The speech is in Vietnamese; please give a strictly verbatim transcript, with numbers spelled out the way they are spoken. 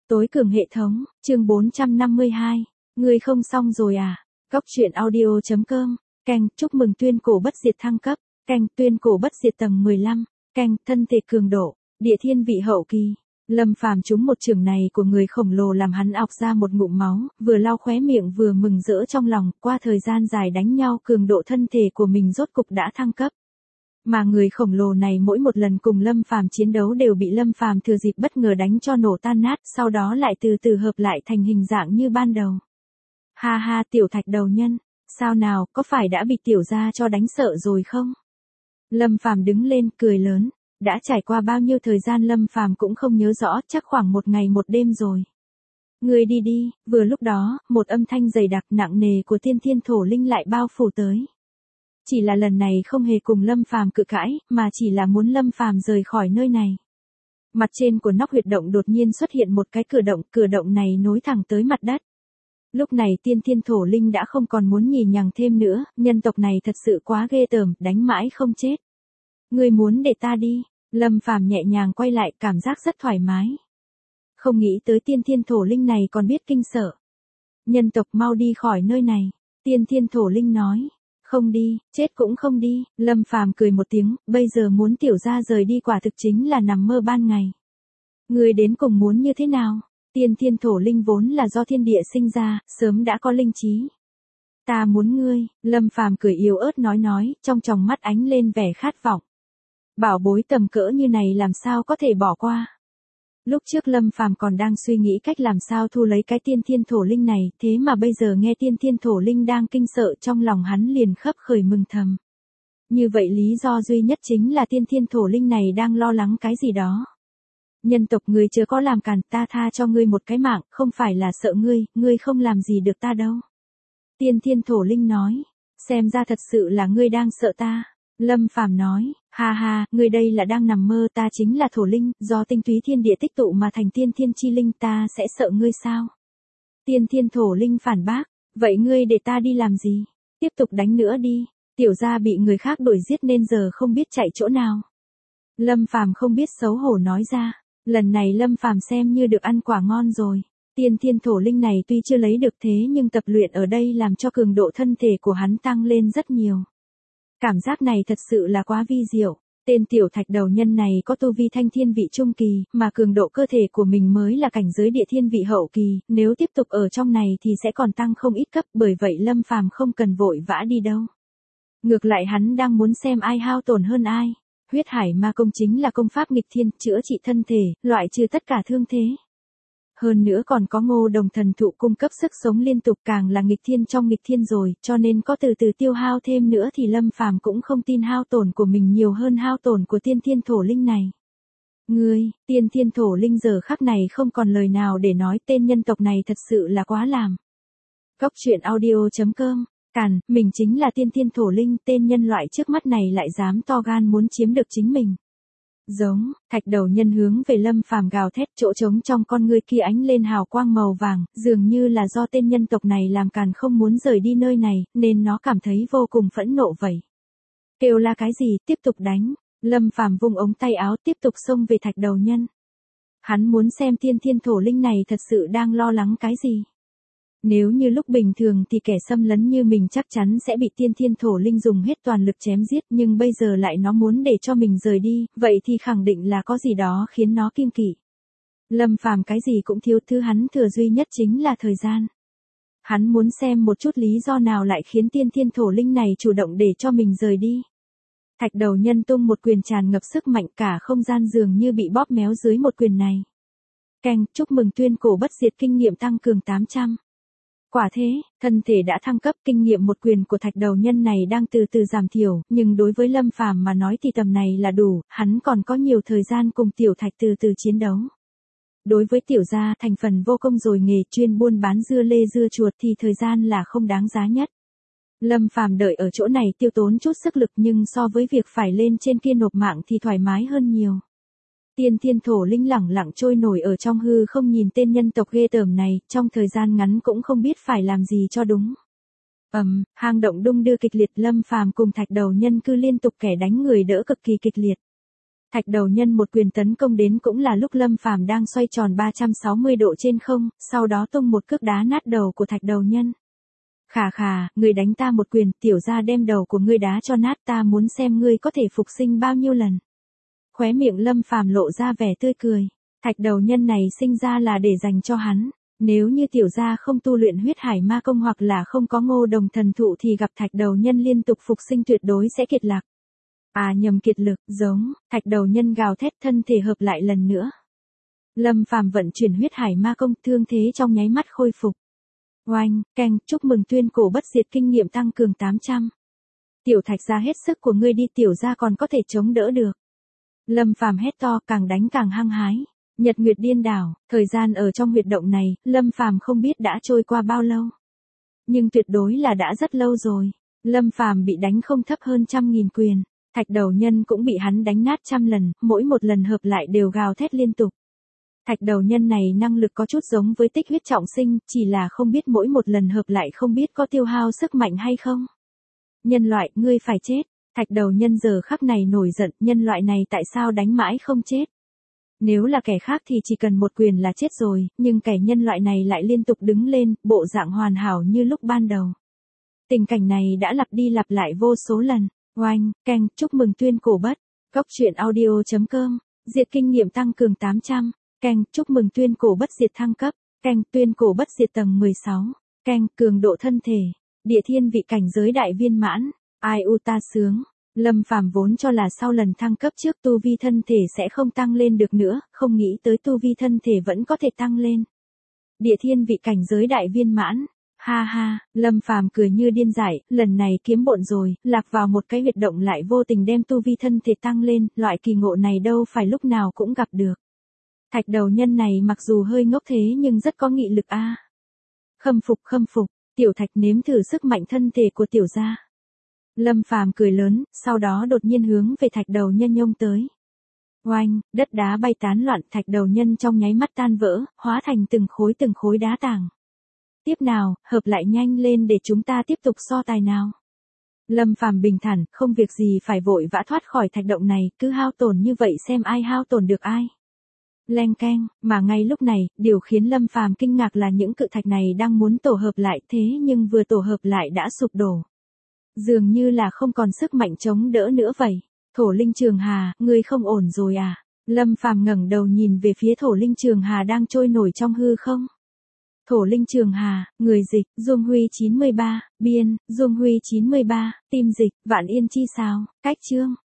Tối cường hệ thống, chương bốn trăm năm mươi hai. Ngươi không xong rồi à? Góc truyện audio.com, canh, chúc mừng tuyên cổ bất diệt thăng cấp, canh, tuyên cổ bất diệt tầng mười lăm, canh, thân thể cường độ, địa thiên vị hậu kỳ. Lâm Phàm trúng một trường này của người khổng lồ làm hắn ọc ra một ngụm máu, vừa lau khóe miệng vừa mừng rỡ trong lòng, qua thời gian dài đánh nhau cường độ thân thể của mình rốt cục đã thăng cấp. Mà người khổng lồ này mỗi một lần cùng Lâm Phàm chiến đấu đều bị Lâm Phàm thừa dịp bất ngờ đánh cho nổ tan nát, sau đó lại từ từ hợp lại thành hình dạng như ban đầu. Ha ha, tiểu thạch đầu nhân, sao nào, có phải đã bị tiểu gia cho đánh sợ rồi không? Lâm Phàm đứng lên cười lớn, đã trải qua bao nhiêu thời gian Lâm Phàm cũng không nhớ rõ, chắc khoảng một ngày một đêm rồi. Ngươi đi đi, vừa lúc đó, một âm thanh dày đặc nặng nề của tiên thiên thổ linh lại bao phủ tới. Chỉ là lần này không hề cùng Lâm Phàm cự cãi, mà chỉ là muốn Lâm Phàm rời khỏi nơi này. Mặt trên của nóc huyệt động đột nhiên xuất hiện một cái cửa động, cửa động này nối thẳng tới mặt đất. Lúc này tiên thiên thổ linh đã không còn muốn nhì nhằng thêm nữa, nhân tộc này thật sự quá ghê tởm, đánh mãi không chết. Ngươi muốn để ta đi? Lâm Phàm nhẹ nhàng quay lại, cảm giác rất thoải mái. Không nghĩ tới tiên thiên thổ linh này còn biết kinh sợ. Nhân tộc mau đi khỏi nơi này, tiên thiên thổ linh nói. Không đi, chết cũng không đi. Lâm Phàm cười một tiếng, bây giờ muốn tiểu gia rời đi quả thực chính là nằm mơ ban ngày. Ngươi đến cùng muốn như thế nào? Tiên thiên thổ linh vốn là do thiên địa sinh ra, sớm đã có linh trí. Ta muốn ngươi, Lâm Phàm cười yếu ớt nói nói, trong tròng mắt ánh lên vẻ khát vọng. Bảo bối tầm cỡ như này làm sao có thể bỏ qua. Lúc trước Lâm Phàm còn đang suy nghĩ cách làm sao thu lấy cái tiên thiên thổ linh này, thế mà bây giờ nghe tiên thiên thổ linh đang kinh sợ, trong lòng hắn liền khấp khởi mừng thầm. Như vậy lý do duy nhất chính là tiên thiên thổ linh này đang lo lắng cái gì đó. Nhân tộc ngươi chớ có làm càn, ta tha cho ngươi một cái mạng, không phải là sợ ngươi, ngươi không làm gì được ta đâu. Tiên thiên thổ linh nói, xem ra thật sự là ngươi đang sợ ta. Lâm Phàm nói, ha ha, ngươi đây là đang nằm mơ, ta chính là thổ linh, do tinh túy thiên địa tích tụ mà thành tiên thiên chi linh, ta sẽ sợ ngươi sao? Tiên thiên thổ linh phản bác, vậy ngươi để ta đi làm gì? Tiếp tục đánh nữa đi, tiểu gia bị người khác đuổi giết nên giờ không biết chạy chỗ nào. Lâm Phàm không biết xấu hổ nói ra, lần này Lâm Phàm xem như được ăn quả ngon rồi. Tiên thiên thổ linh này tuy chưa lấy được thế nhưng tập luyện ở đây làm cho cường độ thân thể của hắn tăng lên rất nhiều. Cảm giác này thật sự là quá vi diệu, tên tiểu thạch đầu nhân này có tu vi thanh thiên vị trung kỳ, mà cường độ cơ thể của mình mới là cảnh giới địa thiên vị hậu kỳ, nếu tiếp tục ở trong này thì sẽ còn tăng không ít cấp, bởi vậy Lâm Phàm không cần vội vã đi đâu. Ngược lại hắn đang muốn xem ai hao tổn hơn ai. Huyết hải ma công chính là công pháp nghịch thiên, chữa trị thân thể, loại trừ tất cả thương thế. Hơn nữa còn có ngô đồng thần thụ cung cấp sức sống liên tục, càng là nghịch thiên trong nghịch thiên rồi, cho nên có từ từ tiêu hao thêm nữa thì Lâm Phàm cũng không tin hao tổn của mình nhiều hơn hao tổn của tiên thiên thổ linh này. Ngươi, tiên thiên thổ linh giờ khắc này không còn lời nào để nói, tên nhân tộc này thật sự là quá làm. Góc truyện audio.com, càn, mình chính là tiên thiên thổ linh, tên nhân loại trước mắt này lại dám to gan muốn chiếm được chính mình. Giống, thạch đầu nhân hướng về Lâm Phàm gào thét, chỗ trống trong con ngươi kia ánh lên hào quang màu vàng, dường như là do tên nhân tộc này làm càn không muốn rời đi nơi này, nên nó cảm thấy vô cùng phẫn nộ vậy. Kêu là cái gì, tiếp tục đánh. Lâm Phàm vung ống tay áo tiếp tục xông về thạch đầu nhân. Hắn muốn xem tiên thiên thổ linh này thật sự đang lo lắng cái gì. Nếu như lúc bình thường thì kẻ xâm lấn như mình chắc chắn sẽ bị tiên thiên thổ linh dùng hết toàn lực chém giết, nhưng bây giờ lại nó muốn để cho mình rời đi, vậy thì khẳng định là có gì đó khiến nó kiêng kỵ. Lâm Phàm cái gì cũng thiếu, thứ hắn thừa duy nhất chính là thời gian. Hắn muốn xem một chút lý do nào lại khiến tiên thiên thổ linh này chủ động để cho mình rời đi. Thạch đầu nhân tung một quyền tràn ngập sức mạnh, cả không gian dường như bị bóp méo dưới một quyền này. Canh, chúc mừng tuyên cổ bất diệt kinh nghiệm tăng cường tám trăm. Quả thế, thân thể đã thăng cấp, kinh nghiệm một quyền của thạch đầu nhân này đang từ từ giảm thiểu, nhưng đối với Lâm Phàm mà nói thì tầm này là đủ, hắn còn có nhiều thời gian cùng tiểu thạch từ từ chiến đấu. Đối với tiểu gia thành phần vô công rồi nghề chuyên buôn bán dưa lê dưa chuột thì thời gian là không đáng giá nhất. Lâm Phàm đợi ở chỗ này tiêu tốn chút sức lực, nhưng so với việc phải lên trên kia nộp mạng thì thoải mái hơn nhiều. Tiên thiên thổ linh lẳng lặng trôi nổi ở trong hư không nhìn tên nhân tộc ghê tởm này, trong thời gian ngắn cũng không biết phải làm gì cho đúng. Ầm, um, hang động đung đưa kịch liệt, Lâm Phàm cùng thạch đầu nhân cứ liên tục kẻ đánh người đỡ cực kỳ kịch liệt. Thạch đầu nhân một quyền tấn công đến cũng là lúc Lâm Phàm đang xoay tròn ba trăm sáu mươi độ trên không, sau đó tung một cước đá nát đầu của thạch đầu nhân. Khà khà, ngươi đánh ta một quyền, tiểu gia đem đầu của ngươi đá cho nát, ta muốn xem ngươi có thể phục sinh bao nhiêu lần. Khóe miệng Lâm Phàm lộ ra vẻ tươi cười. Thạch đầu nhân này sinh ra là để dành cho hắn. Nếu như tiểu gia không tu luyện huyết hải ma công hoặc là không có ngô đồng thần thụ thì gặp thạch đầu nhân liên tục phục sinh tuyệt đối sẽ kiệt lạc. À nhầm kiệt lực, giống, thạch đầu nhân gào thét thân thể hợp lại lần nữa. Lâm Phàm vận chuyển huyết hải ma công, thương thế trong nháy mắt khôi phục. Oanh, keng, chúc mừng tuyên cổ bất diệt kinh nghiệm tăng cường tám trăm. Tiểu thạch ra hết sức của ngươi đi, tiểu gia còn có thể chống đỡ được. Lâm Phàm hét to, càng đánh càng hăng hái. Nhật nguyệt điên đảo, thời gian ở trong huyệt động này, Lâm Phàm không biết đã trôi qua bao lâu. Nhưng tuyệt đối là đã rất lâu rồi. Lâm Phàm bị đánh không thấp hơn trăm nghìn quyền. Thạch đầu nhân cũng bị hắn đánh nát trăm lần, mỗi một lần hợp lại đều gào thét liên tục. Thạch đầu nhân này năng lực có chút giống với tích huyết trọng sinh, chỉ là không biết mỗi một lần hợp lại không biết có tiêu hao sức mạnh hay không. Nhân loại, ngươi phải chết. Thạch đầu nhân giờ khắc này nổi giận, nhân loại này tại sao đánh mãi không chết. Nếu là kẻ khác thì chỉ cần một quyền là chết rồi, nhưng kẻ nhân loại này lại liên tục đứng lên, bộ dạng hoàn hảo như lúc ban đầu. Tình cảnh này đã lặp đi lặp lại vô số lần. Oanh, keng, chúc mừng tuyên cổ bất. Góc truyện audio chấm com. Diệt kinh nghiệm tăng cường tám trăm. Keng, chúc mừng tuyên cổ bất diệt thăng cấp. Keng, tuyên cổ bất diệt tầng mười sáu. Keng, cường độ thân thể. Địa thiên vị cảnh giới đại viên mãn. Ai u ta sướng. Lâm Phàm vốn cho là sau lần thăng cấp trước tu vi thân thể sẽ không tăng lên được nữa, không nghĩ tới tu vi thân thể vẫn có thể tăng lên. Địa thiên vị cảnh giới đại viên mãn. Ha ha, Lâm Phàm cười như điên dại, lần này kiếm bộn rồi, lạc vào một cái huyệt động lại vô tình đem tu vi thân thể tăng lên, loại kỳ ngộ này đâu phải lúc nào cũng gặp được. Thạch đầu nhân này mặc dù hơi ngốc thế nhưng rất có nghị lực a. À. Khâm phục khâm phục, tiểu thạch nếm thử sức mạnh thân thể của tiểu gia. Lâm Phàm cười lớn, sau đó đột nhiên hướng về thạch đầu nhân nhông tới. Oanh, đất đá bay tán loạn, thạch đầu nhân trong nháy mắt tan vỡ, hóa thành từng khối từng khối đá tảng. Tiếp nào, hợp lại nhanh lên để chúng ta tiếp tục so tài nào. Lâm Phàm bình thản, không việc gì phải vội vã thoát khỏi thạch động này, cứ hao tổn như vậy xem ai hao tổn được ai. Leng keng, mà ngay lúc này, điều khiến Lâm Phàm kinh ngạc là những cự thạch này đang muốn tổ hợp lại thế nhưng vừa tổ hợp lại đã sụp đổ. Dường như là không còn sức mạnh chống đỡ nữa vậy. Thổ linh trường hà, ngươi không ổn rồi à? Lâm Phàm ngẩng đầu nhìn về phía thổ linh trường hà đang trôi nổi trong hư không. Thổ linh trường hà, người dịch, Dung Huy chín mươi ba, biên, Dung Huy chín mươi ba, tim dịch, Vạn Yên chi sao, cách chương.